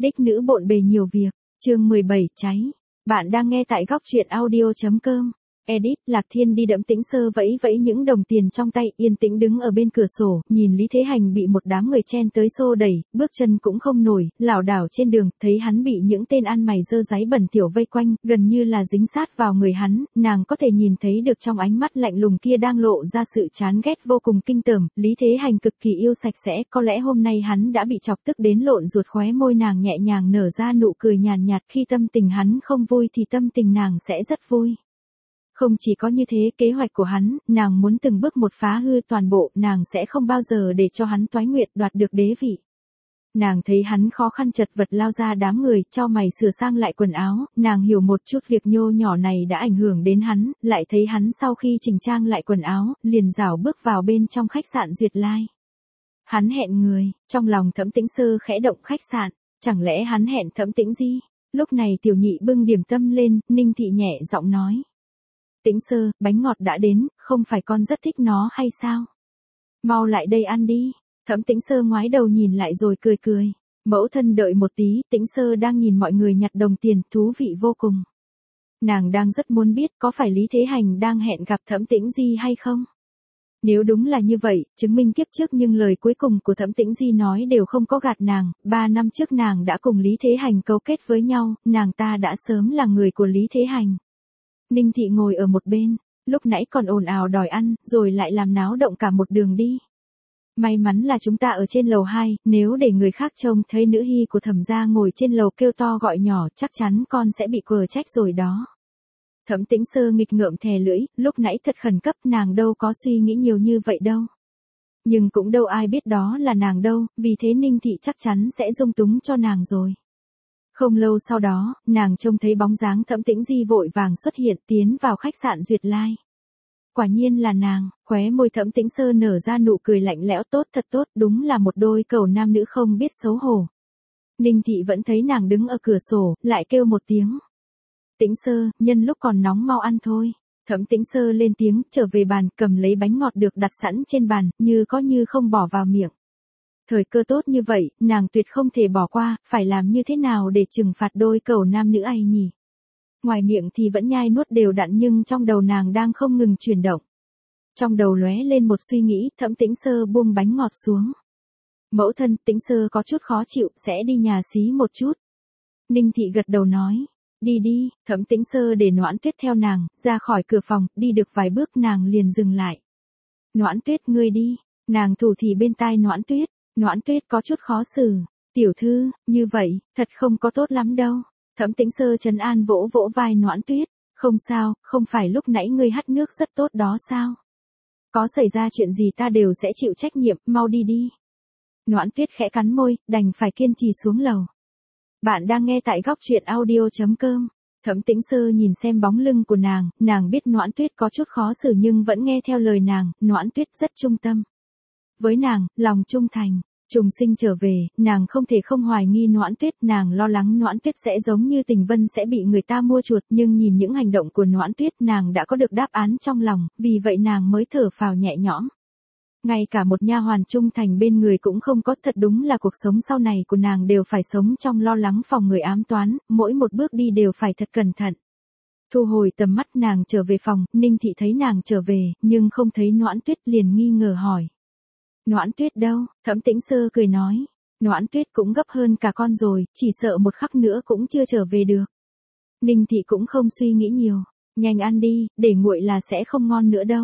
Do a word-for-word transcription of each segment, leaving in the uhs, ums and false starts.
Đích nữ bộn bề nhiều việc, chương mười bảy cháy. Bạn đang nghe tại góc truyện audio.com. Edit, Lạc Thiên đi đẫm Tĩnh Sơ vẫy vẫy những đồng tiền trong tay, yên tĩnh đứng ở bên cửa sổ, nhìn Lý Thế Hành bị một đám người chen tới xô đẩy, bước chân cũng không nổi, lảo đảo trên đường, thấy hắn bị những tên ăn mày dơ dáy bẩn thỉu vây quanh, gần như là dính sát vào người hắn, nàng có thể nhìn thấy được trong ánh mắt lạnh lùng kia đang lộ ra sự chán ghét vô cùng kinh tởm. Lý Thế Hành cực kỳ yêu sạch sẽ, có lẽ hôm nay hắn đã bị chọc tức đến lộn ruột, khóe môi nàng nhẹ nhàng nở ra nụ cười nhàn nhạt, khi tâm tình hắn không vui thì tâm tình nàng sẽ rất vui. Không chỉ có như thế, kế hoạch của hắn, nàng muốn từng bước một phá hư toàn bộ, nàng sẽ không bao giờ để cho hắn toái nguyện đoạt được đế vị. Nàng thấy hắn khó khăn chật vật lao ra đám người, chau mày sửa sang lại quần áo, nàng hiểu một chút việc nhô nhỏ này đã ảnh hưởng đến hắn, lại thấy hắn sau khi chỉnh trang lại quần áo, liền rảo bước vào bên trong khách sạn Duyệt Lai. Hắn hẹn người, trong lòng Thẩm Tĩnh Sơ khẽ động, khách sạn, chẳng lẽ hắn hẹn Thẩm Tĩnh Di? Lúc này Tiểu Nhị bưng điểm tâm lên, Ninh Thị nhẹ giọng nói. Tĩnh Sơ, bánh ngọt đã đến, không phải con rất thích nó hay sao? Mau lại đây ăn đi. Thẩm Tĩnh Sơ ngoái đầu nhìn lại rồi cười cười. Mẫu thân đợi một tí, Tĩnh Sơ đang nhìn mọi người nhặt đồng tiền, thú vị vô cùng. Nàng đang rất muốn biết có phải Lý Thế Hành đang hẹn gặp Thẩm Tĩnh Di hay không? Nếu đúng là như vậy, chứng minh kiếp trước nhưng lời cuối cùng của Thẩm Tĩnh Di nói đều không có gạt nàng, ba năm trước nàng đã cùng Lý Thế Hành cấu kết với nhau, nàng ta đã sớm là người của Lý Thế Hành. Ninh Thị ngồi ở một bên, lúc nãy còn ồn ào đòi ăn, rồi lại làm náo động cả một đường đi. May mắn là chúng ta ở trên lầu hai, nếu để người khác trông thấy nữ hy của Thẩm gia ngồi trên lầu kêu to gọi nhỏ, chắc chắn con sẽ bị quờ trách rồi đó. Thẩm Tĩnh Sơ nghịch ngợm thè lưỡi, lúc nãy thật khẩn cấp, nàng đâu có suy nghĩ nhiều như vậy đâu. Nhưng cũng đâu ai biết đó là nàng đâu, vì thế Ninh Thị chắc chắn sẽ dung túng cho nàng rồi. Không lâu sau đó, nàng trông thấy bóng dáng Thẩm Tĩnh Di vội vàng xuất hiện, tiến vào khách sạn Duyệt Lai. Quả nhiên là nàng, khóe môi Thẩm Tĩnh Sơ nở ra nụ cười lạnh lẽo, tốt thật tốt, đúng là một đôi cẩu nam nữ không biết xấu hổ. Ninh Thị vẫn thấy nàng đứng ở cửa sổ, lại kêu một tiếng. Tĩnh Sơ, nhân lúc còn nóng mau ăn thôi. Thẩm Tĩnh Sơ lên tiếng, trở về bàn, cầm lấy bánh ngọt được đặt sẵn trên bàn, như có như không bỏ vào miệng. Thời cơ tốt như vậy, nàng tuyệt không thể bỏ qua, phải làm như thế nào để trừng phạt đôi cẩu nam nữ ấy nhỉ? Ngoài miệng thì vẫn nhai nuốt đều đặn nhưng trong đầu nàng đang không ngừng chuyển động. Trong đầu lóe lên một suy nghĩ, Thẩm Tĩnh Sơ buông bánh ngọt xuống. Mẫu thân, Tĩnh Sơ có chút khó chịu, sẽ đi nhà xí một chút. Ninh Thị gật đầu nói. Đi đi, Thẩm Tĩnh Sơ để Noãn Tuyết theo nàng, ra khỏi cửa phòng, đi được vài bước nàng liền dừng lại. Noãn Tuyết, ngươi đi. Nàng thủ thì bên tai Noãn Tuyết. Noãn Tuyết có chút khó xử. Tiểu thư, như vậy, thật không có tốt lắm đâu. Thẩm Tĩnh Sơ trấn an vỗ vỗ vai Noãn Tuyết. Không sao, không phải lúc nãy ngươi hắt nước rất tốt đó sao? Có xảy ra chuyện gì ta đều sẽ chịu trách nhiệm, mau đi đi. Noãn Tuyết khẽ cắn môi, đành phải kiên trì xuống lầu. Bạn đang nghe tại góc truyện audio.com. Thẩm Tĩnh Sơ nhìn xem bóng lưng của nàng, nàng biết Noãn Tuyết có chút khó xử nhưng vẫn nghe theo lời nàng, Noãn Tuyết rất trung tâm. Với nàng, lòng trung thành, trùng sinh trở về, nàng không thể không hoài nghi Noãn Tuyết, nàng lo lắng Noãn Tuyết sẽ giống như Tình Vân sẽ bị người ta mua chuột, nhưng nhìn những hành động của Noãn Tuyết nàng đã có được đáp án trong lòng, vì vậy nàng mới thở phào nhẹ nhõm. Ngay cả một nha hoàn trung thành bên người cũng không có, thật đúng là cuộc sống sau này của nàng đều phải sống trong lo lắng phòng người ám toán, mỗi một bước đi đều phải thật cẩn thận. Thu hồi tầm mắt nàng trở về phòng, Ninh Thị thấy nàng trở về, nhưng không thấy Noãn Tuyết liền nghi ngờ hỏi. Noãn Tuyết đâu? Thẩm Tĩnh Sơ cười nói. Noãn Tuyết cũng gấp hơn cả con rồi, chỉ sợ một khắc nữa cũng chưa trở về được. Ninh Thị cũng không suy nghĩ nhiều. Nhanh ăn đi, để nguội là sẽ không ngon nữa đâu.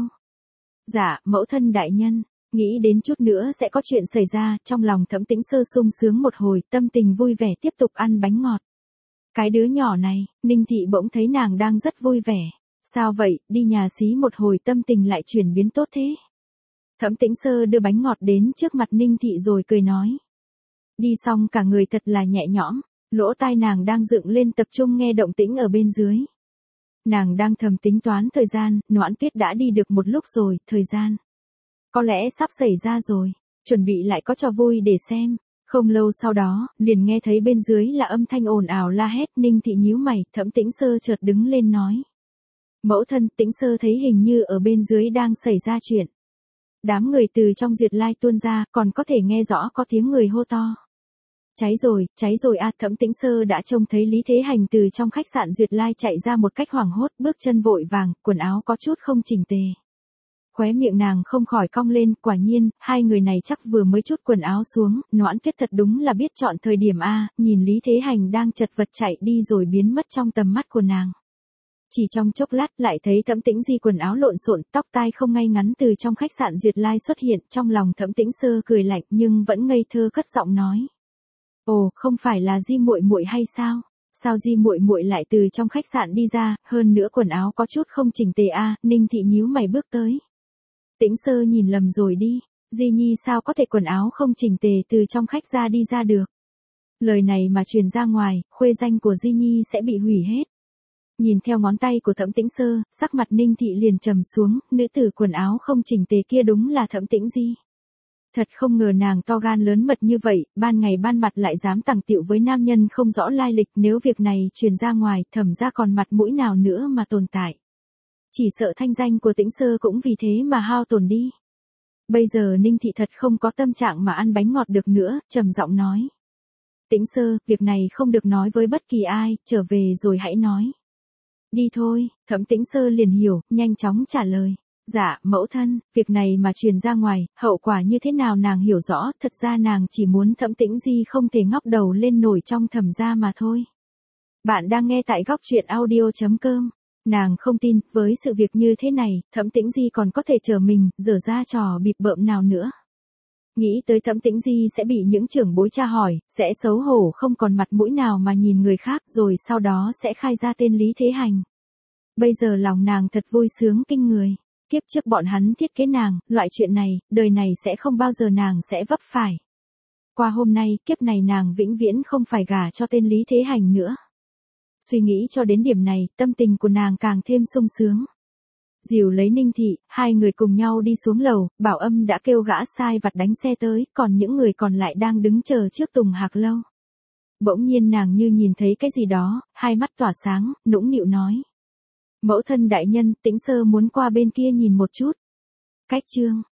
Dạ, mẫu thân đại nhân. Nghĩ đến chút nữa sẽ có chuyện xảy ra, trong lòng Thẩm Tĩnh Sơ sung sướng một hồi, tâm tình vui vẻ tiếp tục ăn bánh ngọt. Cái đứa nhỏ này, Ninh Thị bỗng thấy nàng đang rất vui vẻ. Sao vậy, đi nhà xí một hồi tâm tình lại chuyển biến tốt thế? Thẩm Tĩnh Sơ đưa bánh ngọt đến trước mặt Ninh Thị rồi cười nói. Đi xong cả người thật là nhẹ nhõm, lỗ tai nàng đang dựng lên tập trung nghe động tĩnh ở bên dưới. Nàng đang thầm tính toán thời gian, Noãn Tuyết đã đi được một lúc rồi, thời gian có lẽ sắp xảy ra rồi, chuẩn bị lại có trò vui để xem. Không lâu sau đó, liền nghe thấy bên dưới là âm thanh ồn ào la hét, Ninh Thị nhíu mày, Thẩm Tĩnh Sơ chợt đứng lên nói. Mẫu thân, Tĩnh Sơ thấy hình như ở bên dưới đang xảy ra chuyện. Đám người từ trong Duyệt Lai tuôn ra, còn có thể nghe rõ có tiếng người hô to. Cháy rồi, cháy rồi a, Thẩm Tĩnh Sơ đã trông thấy Lý Thế Hành từ trong khách sạn Duyệt Lai chạy ra một cách hoảng hốt, bước chân vội vàng, quần áo có chút không chỉnh tề. Khóe miệng nàng không khỏi cong lên, quả nhiên, hai người này chắc vừa mới trút quần áo xuống, Noãn Tuyết thật đúng là biết chọn thời điểm a, nhìn Lý Thế Hành đang chật vật chạy đi rồi biến mất trong tầm mắt của nàng. Chỉ trong chốc lát lại thấy Thẩm Tĩnh Di quần áo lộn xộn, tóc tai không ngay ngắn từ trong khách sạn Duyệt Lai xuất hiện, trong lòng Thẩm Tĩnh Sơ cười lạnh nhưng vẫn ngây thơ cất giọng nói: "Ồ, không phải là Di muội muội hay sao? Sao Di muội muội lại từ trong khách sạn đi ra, hơn nữa quần áo có chút không chỉnh tề a?" Ninh Thị nhíu mày bước tới. "Tĩnh Sơ nhìn lầm rồi đi, Di Nhi sao có thể quần áo không chỉnh tề từ trong khách ra đi ra được? Lời này mà truyền ra ngoài, khuê danh của Di Nhi sẽ bị hủy hết." Nhìn theo ngón tay của Thẩm Tĩnh Sơ, sắc mặt Ninh Thị liền trầm xuống, nữ tử quần áo không chỉnh tề kia đúng là Thẩm Tĩnh Di. Thật không ngờ nàng to gan lớn mật như vậy, ban ngày ban mặt lại dám tằng tiệu với nam nhân không rõ lai lịch, nếu việc này truyền ra ngoài, Thẩm ra còn mặt mũi nào nữa mà tồn tại. Chỉ sợ thanh danh của Tĩnh Sơ cũng vì thế mà hao tổn đi. Bây giờ Ninh Thị thật không có tâm trạng mà ăn bánh ngọt được nữa, trầm giọng nói: "Tĩnh Sơ, việc này không được nói với bất kỳ ai, trở về rồi hãy nói." "Đi thôi." Thẩm Tĩnh Sơ liền hiểu, nhanh chóng trả lời: "Dạ, mẫu thân." Việc này mà truyền ra ngoài, hậu quả như thế nào nàng hiểu rõ, thật ra nàng chỉ muốn Thẩm Tĩnh Di không thể ngóc đầu lên nổi trong Thẩm gia mà thôi. Bạn đang nghe tại góc truyện audio chấm com. Nàng không tin, với sự việc như thế này, Thẩm Tĩnh Di còn có thể chờ mình, dở ra trò bịp bợm nào nữa. Nghĩ tới Thẩm Tĩnh Di sẽ bị những trưởng bối tra hỏi, sẽ xấu hổ không còn mặt mũi nào mà nhìn người khác, rồi sau đó sẽ khai ra tên Lý Thế Hành. Bây giờ lòng nàng thật vui sướng kinh người. Kiếp trước bọn hắn thiết kế nàng, loại chuyện này, đời này sẽ không bao giờ nàng sẽ vấp phải. Qua hôm nay, kiếp này nàng vĩnh viễn không phải gả cho tên Lý Thế Hành nữa. Suy nghĩ cho đến điểm này, tâm tình của nàng càng thêm sung sướng. Dìu lấy Ninh Thị, hai người cùng nhau đi xuống lầu, Bảo Âm đã kêu gã sai vặt đánh xe tới, còn những người còn lại đang đứng chờ trước Tùng Hạc Lâu. Bỗng nhiên nàng như nhìn thấy cái gì đó, hai mắt tỏa sáng, nũng nịu nói: "Mẫu thân đại nhân, Tĩnh Sơ muốn qua bên kia nhìn một chút." Cách chương